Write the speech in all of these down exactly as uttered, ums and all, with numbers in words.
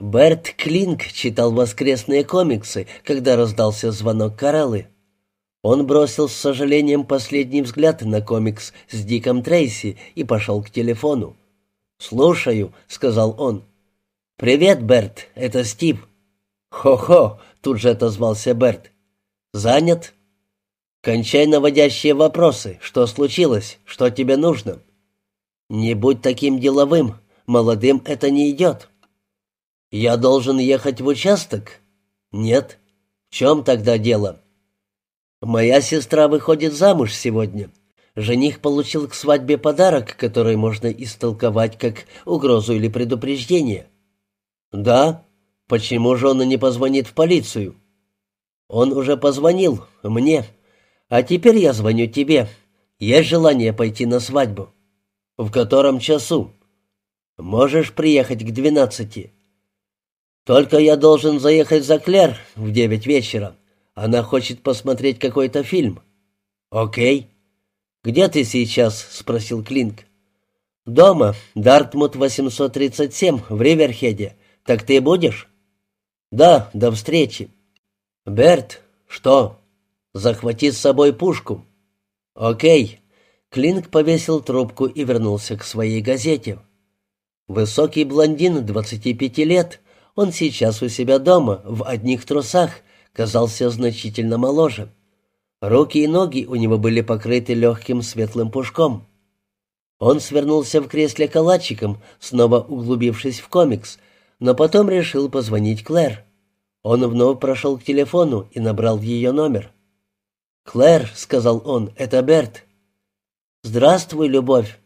Берт Клинк читал воскресные комиксы, когда раздался звонок Кареллы. Он бросил с сожалением последний взгляд на комикс с Диком Трейси и пошел к телефону. «Слушаю», — сказал он. «Привет, Берт, это Стив». «Хо-хо», — тут же отозвался Берт. «Занят?» «Кончай наводящие вопросы. Что случилось? Что тебе нужно?» «Не будь таким деловым. Молодым это не идет». «Я должен ехать в участок?» «Нет». «В чем тогда дело?» «Моя сестра выходит замуж сегодня. Жених получил к свадьбе подарок, который можно истолковать как угрозу или предупреждение». «Да? Почему же он не позвонит в полицию?» «Он уже позвонил. Мне. А теперь я звоню тебе. Есть желание пойти на свадьбу?» «В котором часу?» «Можешь приехать к двенадцати. Только я должен заехать за Клэр в девять вечера. Она хочет посмотреть какой-то фильм». «Окей». «Где ты сейчас?» — спросил Клинк. «Дома. Дартмут восемьсот тридцать семь в Риверхеде. Так ты будешь?» «Да, до встречи». «Берт, что?» «Захвати с собой пушку». «Окей». Клинк повесил трубку и вернулся к своей газете. Высокий блондин двадцати пяти лет, он сейчас у себя дома, в одних трусах, казался значительно моложе. Руки и ноги у него были покрыты легким светлым пушком. Он свернулся в кресле калачиком, снова углубившись в комикс, но потом решил позвонить Клэр. Он вновь прошел к телефону и набрал ее номер. «Клэр», — сказал он, — «это Берт». «Здравствуй, любовь».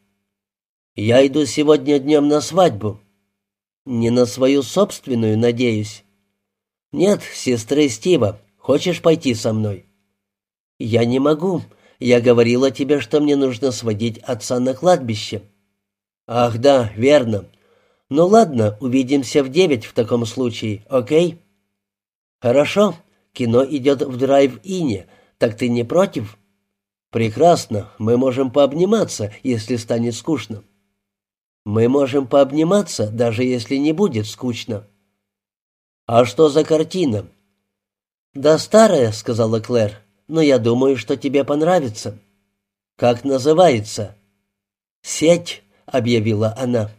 «Я иду сегодня днем на свадьбу». «Не на свою собственную, надеюсь?» «Нет, сестры Стива. Хочешь пойти со мной?» «Я не могу. Я говорила тебе, что мне нужно сводить отца на кладбище». «Ах да, верно. Ну ладно, увидимся в девять в таком случае, окей?» «Хорошо. Кино идет в драйв-ине. Так ты не против?» «Прекрасно. Мы можем пообниматься, если станет скучно». «Мы можем пообниматься, даже если не будет скучно». «А что за картина?» «Да старая», — сказала Клэр, — «но я думаю, что тебе понравится». «Как называется?» «Сеть», — объявила она.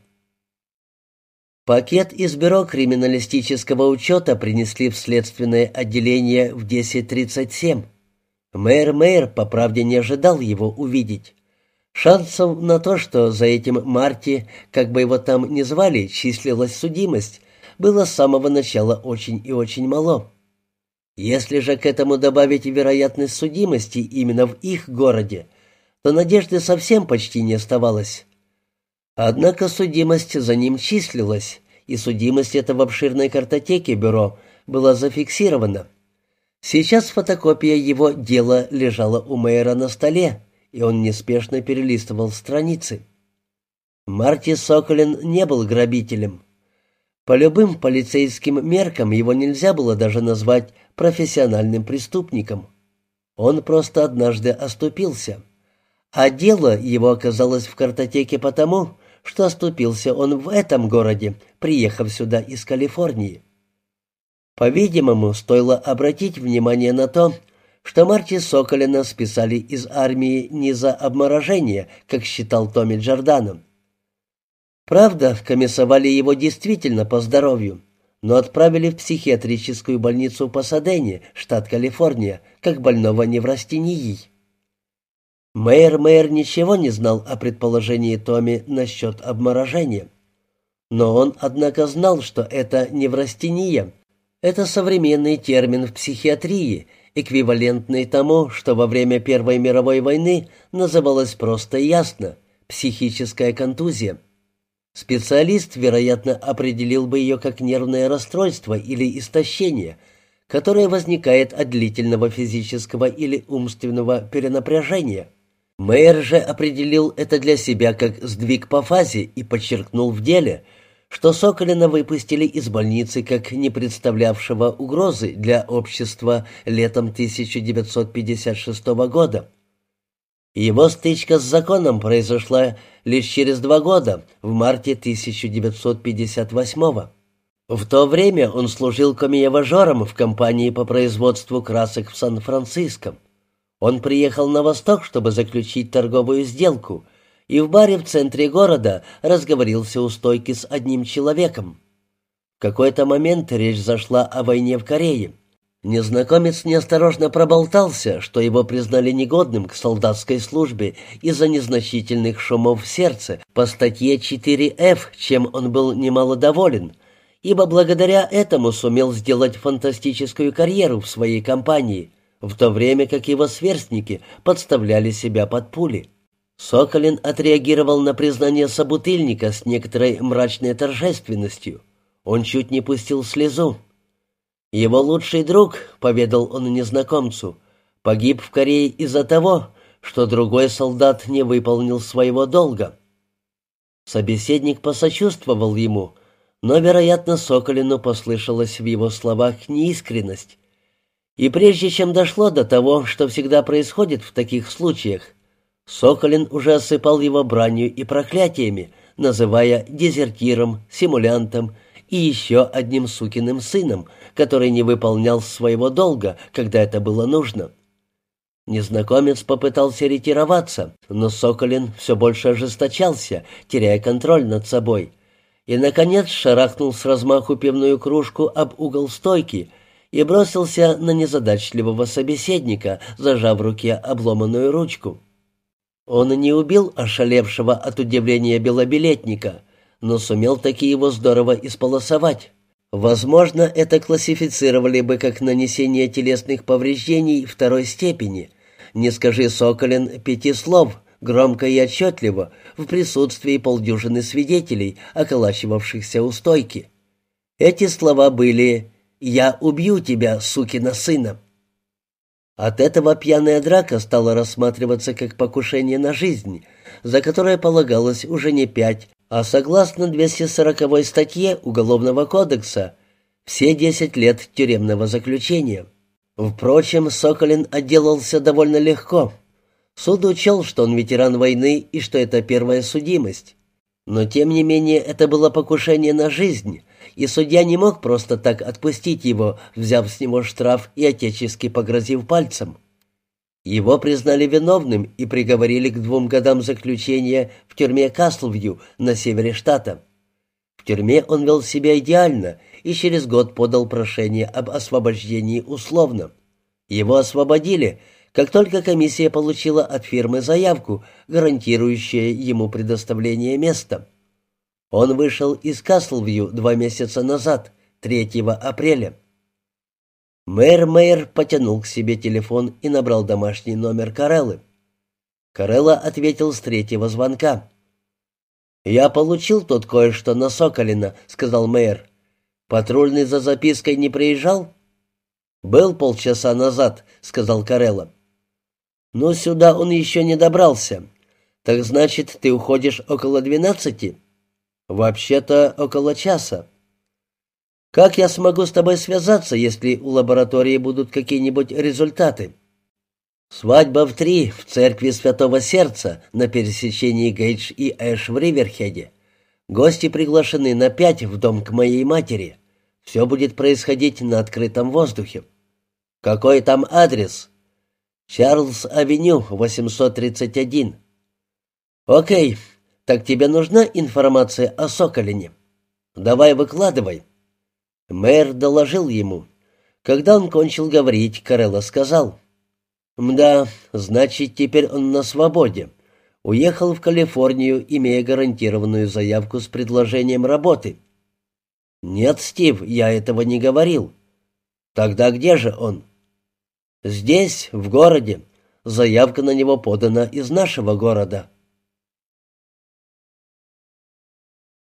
Пакет из бюро криминалистического учета принесли в следственное отделение в десять тридцать семь. Мэр Мэйр, по правде, не ожидал его увидеть. Шансов на то, что за этим Марти, как бы его там ни звали, числилась судимость, было с самого начала очень и очень мало. Если же к этому добавить вероятность судимости именно в их городе, то надежды совсем почти не оставалось. Однако судимость за ним числилась, и судимость эта в обширной картотеке бюро была зафиксирована. Сейчас фотокопия его дела лежала у мэра на столе, и он неспешно перелистывал страницы. Марти Соколин не был грабителем. По любым полицейским меркам его нельзя было даже назвать профессиональным преступником. Он просто однажды оступился. А дело его оказалось в картотеке потому, что оступился он в этом городе, приехав сюда из Калифорнии. По-видимому, стоило обратить внимание на то, что Марти Соколина списали из армии не за обморожение, как считал Томми Джордано. Правда, комиссовали его действительно по здоровью, но отправили в психиатрическую больницу в Пасадене, штат Калифорния, как больного неврастенией. Мэр Мэйр ничего не знал о предположении Томми насчет обморожения. Но он, однако, знал, что это неврастения. Это современный термин в психиатрии, эквивалентный тому, что во время Первой мировой войны называлось просто и ясно – психическая контузия. Специалист, вероятно, определил бы ее как нервное расстройство или истощение, которое возникает от длительного физического или умственного перенапряжения. Мэйр же определил это для себя как сдвиг по фазе и подчеркнул в деле, что Соколина выпустили из больницы как не представлявшего угрозы для общества летом тысяча девятьсот пятьдесят шестого года. Его стычка с законом произошла лишь через два года, в марте тысяча девятьсот пятьдесят восьмого. В то время он служил камевожором в компании по производству красок в Сан-Франциско. Он приехал на восток, чтобы заключить торговую сделку, и в баре в центре города разговорился у стойки с одним человеком. В какой-то момент речь зашла о войне в Корее. Незнакомец неосторожно проболтался, что его признали негодным к солдатской службе из-за незначительных шумов в сердце по статье четыре эф, чем он был немало доволен, ибо благодаря этому сумел сделать фантастическую карьеру в своей компании, в то время как его сверстники подставляли себя под пули. Соколин отреагировал на признание собутыльника с некоторой мрачной торжественностью. Он чуть не пустил слезу. Его лучший друг, — поведал он незнакомцу, — погиб в Корее из-за того, что другой солдат не выполнил своего долга. Собеседник посочувствовал ему, но, вероятно, Соколину послышалась в его словах неискренность. И прежде чем дошло до того, что всегда происходит в таких случаях, Соколин уже осыпал его бранью и проклятиями, называя дезертиром, симулянтом и еще одним сукиным сыном, который не выполнял своего долга, когда это было нужно. Незнакомец попытался ретироваться, но Соколин все больше ожесточался, теряя контроль над собой, и, наконец, шарахнул с размаху пивную кружку об угол стойки и бросился на незадачливого собеседника, зажав в руке обломанную ручку. Он не убил ошалевшего от удивления белобилетника, но сумел таки его здорово исполосовать. Возможно, это классифицировали бы как нанесение телесных повреждений второй степени. Не скажи, Соколин, пяти слов, громко и отчетливо, в присутствии полдюжины свидетелей, околачивавшихся у стойки. Эти слова были «Я убью тебя, сукина сына». От этого пьяная драка стала рассматриваться как покушение на жизнь, за которое полагалось уже не пять, а согласно двести сороковой статье Уголовного кодекса все десять лет тюремного заключения. Впрочем, Соколин отделался довольно легко. Суд учел, что он ветеран войны и что это первая судимость. Но тем не менее это было покушение на жизнь, и судья не мог просто так отпустить его, взяв с него штраф и отечески погрозив пальцем. Его признали виновным и приговорили к двум годам заключения в тюрьме Каслвью на севере штата. В тюрьме он вел себя идеально и через год подал прошение об освобождении условно. Его освободили, как только комиссия получила от фирмы заявку, гарантирующую ему предоставление места. Он вышел из Каслвью два месяца назад, третьего апреля. Мэр Мэйр потянул к себе телефон и набрал домашний номер Кареллы. Карелла ответил с третьего звонка. «Я получил тут кое-что на Соколина», — сказал Мэйр. «Патрульный за запиской не приезжал?» «Был полчаса назад», — сказал Карелла. «Ну, сюда он еще не добрался. Так значит, ты уходишь около двенадцати?» «Вообще-то около часа». «Как я смогу с тобой связаться, если у лаборатории будут какие-нибудь результаты?» «Свадьба в три в церкви Святого Сердца на пересечении Гейдж и Эш в Риверхеде. Гости приглашены на пять в дом к моей матери. Все будет происходить на открытом воздухе». «Какой там адрес?» «Чарльз-авеню, восемьсот тридцать один». «Окей, так тебе нужна информация о Соколине? Давай выкладывай». Мэр доложил ему. Когда он кончил говорить, Карелла сказал: «Мда, значит, теперь он на свободе. Уехал в Калифорнию, имея гарантированную заявку с предложением работы». «Нет, Стив, я этого не говорил». «Тогда где же он?» «Здесь, в городе. Заявка на него подана из нашего города».